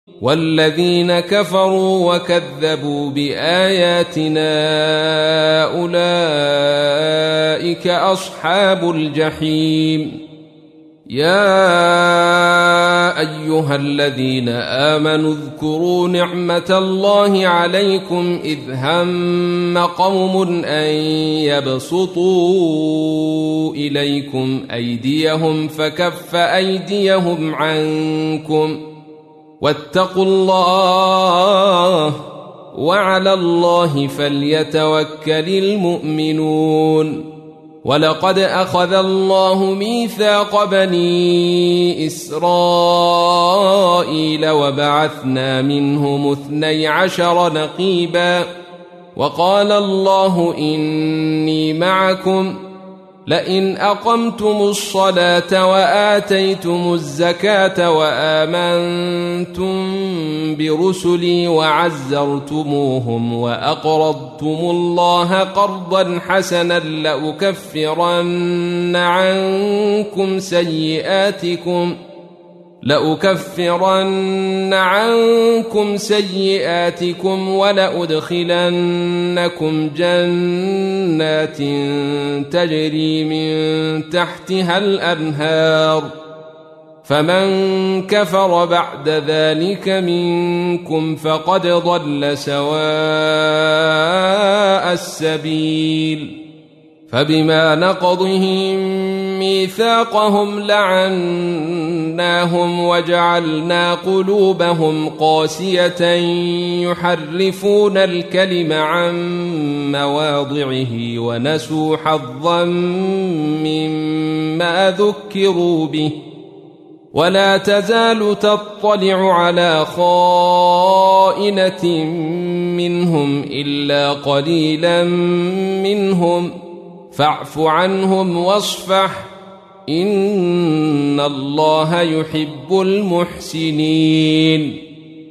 والذين كفروا وكذبوا بآياتنا أولئك أصحاب الجحيم. يا أيها الذين آمنوا اذكروا نعمة الله عليكم إذ هم قوم أن يبسطوا إليكم أيديهم فكف أيديهم عنكم واتقوا الله وعلى الله فليتوكل المؤمنون. ولقد أخذ الله ميثاق بني إسرائيل وبعثنا منهم 12 نقيبا وقال الله إني معكم لئن أقمتم الصلاة وآتيتم الزكاة وآمنتم برسلي وعزرتموهم وأقرضتم الله قرضا حسنا لأكفرن عنكم سيئاتكم ولأدخلنكم جنات تجري من تحتها الأنهار فمن كفر بعد ذلك منكم فقد ضل سواء السبيل. فبما نقضهم ميثاقهم لعناهم وجعلنا قلوبهم قاسية يحرفون الكلم عن مواضعه ونسوا حظا مما ذكروا به ولا تزال تطلع على خائنة منهم إلا قليلا منهم فاعف عنهم واصفح إن الله يحب المحسنين.